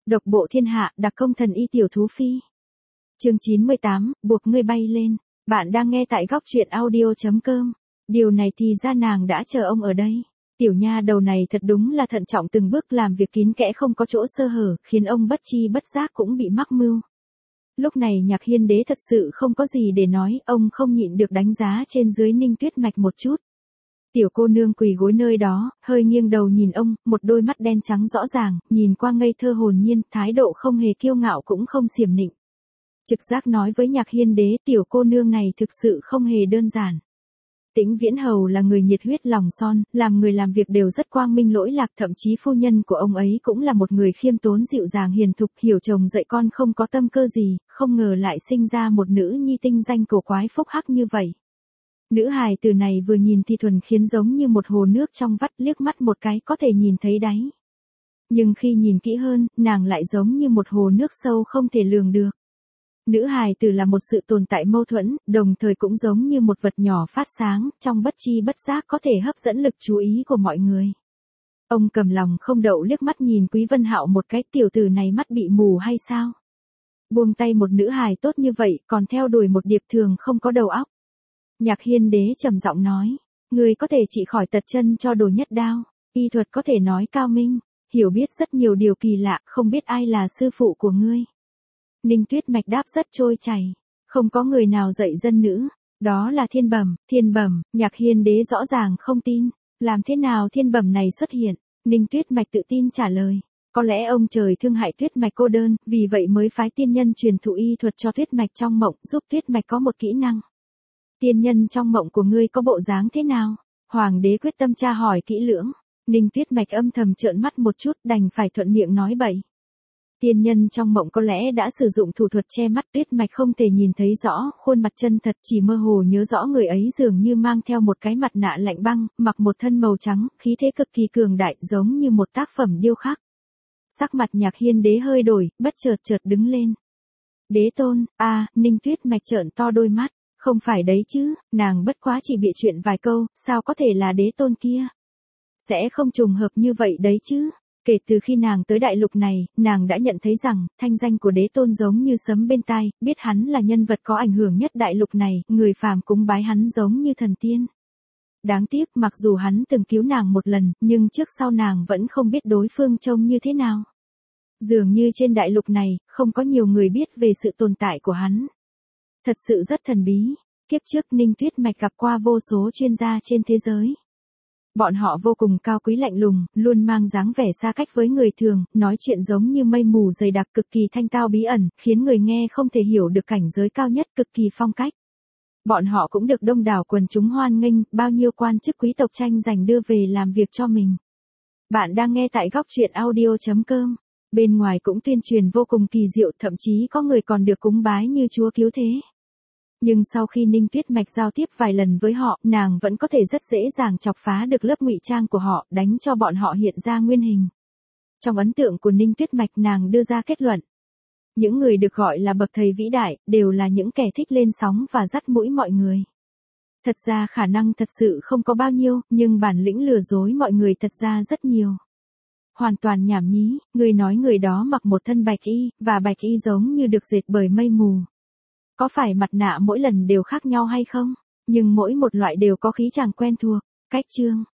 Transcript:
Độc bộ thiên hạ, đặc công thần y tiểu thú phi. Chương 98, buộc ngươi bay lên. Bạn đang nghe tại góc truyện audio.com. Điều này thì ra nàng đã chờ ông ở đây. Tiểu nha đầu này thật đúng là thận trọng từng bước làm việc kín kẽ không có chỗ sơ hở, khiến ông bất chi bất giác cũng bị mắc mưu. Lúc này Nhạc Hiên Đế thật sự không có gì để nói, ông không nhịn được đánh giá trên dưới Ninh Tuyết Mạch một chút. Tiểu cô nương quỳ gối nơi đó, hơi nghiêng đầu nhìn ông, một đôi mắt đen trắng rõ ràng, nhìn qua ngây thơ hồn nhiên, thái độ không hề kiêu ngạo cũng không xiểm nịnh. Trực giác nói với Nhạc Hiên Đế, tiểu cô nương này thực sự không hề đơn giản. Tĩnh Viễn Hầu là người nhiệt huyết lòng son, làm người làm việc đều rất quang minh lỗi lạc, thậm chí phu nhân của ông ấy cũng là một người khiêm tốn dịu dàng hiền thục, hiểu chồng dạy con không có tâm cơ gì, không ngờ lại sinh ra một nữ nhi tinh danh cổ quái phúc hắc như vậy. Nữ hài từ này vừa nhìn thì thuần khiến giống như một hồ nước trong vắt, liếc mắt một cái có thể nhìn thấy đáy. Nhưng khi nhìn kỹ hơn, nàng lại giống như một hồ nước sâu không thể lường được. Nữ hài tử là một sự tồn tại mâu thuẫn, đồng thời cũng giống như một vật nhỏ phát sáng, trong bất chi bất giác có thể hấp dẫn lực chú ý của mọi người. Ông cầm lòng không đậu liếc mắt nhìn Quý Vân Hạo một cái, tiểu tử này mắt bị mù hay sao? Buông tay một nữ hài tốt như vậy, còn theo đuổi một điệp thường không có đầu óc. Nhạc Hiên Đế trầm giọng nói, người có thể trị khỏi tật chân cho Đồ Nhất Đao, y thuật có thể nói cao minh, hiểu biết rất nhiều điều kỳ lạ, không biết ai là sư phụ của ngươi. Ninh Tuyết Mạch đáp rất trôi chảy, không có người nào dạy dân nữ, đó là thiên bẩm, Nhạc Hiên Đế rõ ràng không tin, làm thế nào thiên bẩm này xuất hiện, Ninh Tuyết Mạch tự tin trả lời, có lẽ ông trời thương hại Tuyết Mạch cô đơn, vì vậy mới phái tiên nhân truyền thụ y thuật cho Tuyết Mạch trong mộng, giúp Tuyết Mạch có một kỹ năng. Tiên nhân trong mộng của ngươi có bộ dáng thế nào? Hoàng đế quyết tâm tra hỏi kỹ lưỡng, Ninh Tuyết Mạch âm thầm trợn mắt một chút, đành phải thuận miệng nói bậy. Tiên nhân trong mộng có lẽ đã sử dụng thủ thuật che mắt, Tuyết Mạch không thể nhìn thấy rõ khuôn mặt chân thật, chỉ mơ hồ nhớ rõ người ấy dường như mang theo một cái mặt nạ lạnh băng, mặc một thân màu trắng, khí thế cực kỳ cường đại, giống như một tác phẩm điêu khắc. Sắc mặt Nhạc Hiên Đế hơi đổi, bất chợt đứng lên. Đế tôn, Ninh Tuyết Mạch trợn to đôi mắt, không phải đấy chứ, nàng bất quá chỉ bịa chuyện vài câu, sao có thể là đế tôn kia? Sẽ không trùng hợp như vậy đấy chứ? Kể từ khi nàng tới đại lục này, nàng đã nhận thấy rằng, thanh danh của đế tôn giống như sấm bên tai, biết hắn là nhân vật có ảnh hưởng nhất đại lục này, người phàm cúng bái hắn giống như thần tiên. Đáng tiếc, mặc dù hắn từng cứu nàng một lần, nhưng trước sau nàng vẫn không biết đối phương trông như thế nào. Dường như trên đại lục này, không có nhiều người biết về sự tồn tại của hắn. Thật sự rất thần bí, kiếp trước Ninh Tuyết Mạch gặp qua vô số chuyên gia trên thế giới. Bọn họ vô cùng cao quý lạnh lùng, luôn mang dáng vẻ xa cách với người thường, nói chuyện giống như mây mù dày đặc, cực kỳ thanh cao bí ẩn, khiến người nghe không thể hiểu được cảnh giới cao nhất, cực kỳ phong cách. Bọn họ cũng được đông đảo quần chúng hoan nghênh, bao nhiêu quan chức quý tộc tranh giành đưa về làm việc cho mình. Bạn đang nghe tại góc truyện audio.com. Bên ngoài cũng tuyên truyền vô cùng kỳ diệu, thậm chí có người còn được cúng bái như chúa cứu thế. Nhưng sau khi Ninh Tuyết Mạch giao tiếp vài lần với họ, nàng vẫn có thể rất dễ dàng chọc phá được lớp ngụy trang của họ, đánh cho bọn họ hiện ra nguyên hình. Trong ấn tượng của Ninh Tuyết Mạch, nàng đưa ra kết luận. Những người được gọi là bậc thầy vĩ đại, đều là những kẻ thích lên sóng và dắt mũi mọi người. Thật ra khả năng thật sự không có bao nhiêu, nhưng bản lĩnh lừa dối mọi người thật ra rất nhiều. Hoàn toàn nhảm nhí, người nói người đó mặc một thân bạch y, và bạch y giống như được dệt bởi mây mù. Có phải mặt nạ mỗi lần đều khác nhau hay không? Nhưng mỗi một loại đều có khí chàng quen thuộc. Cách chương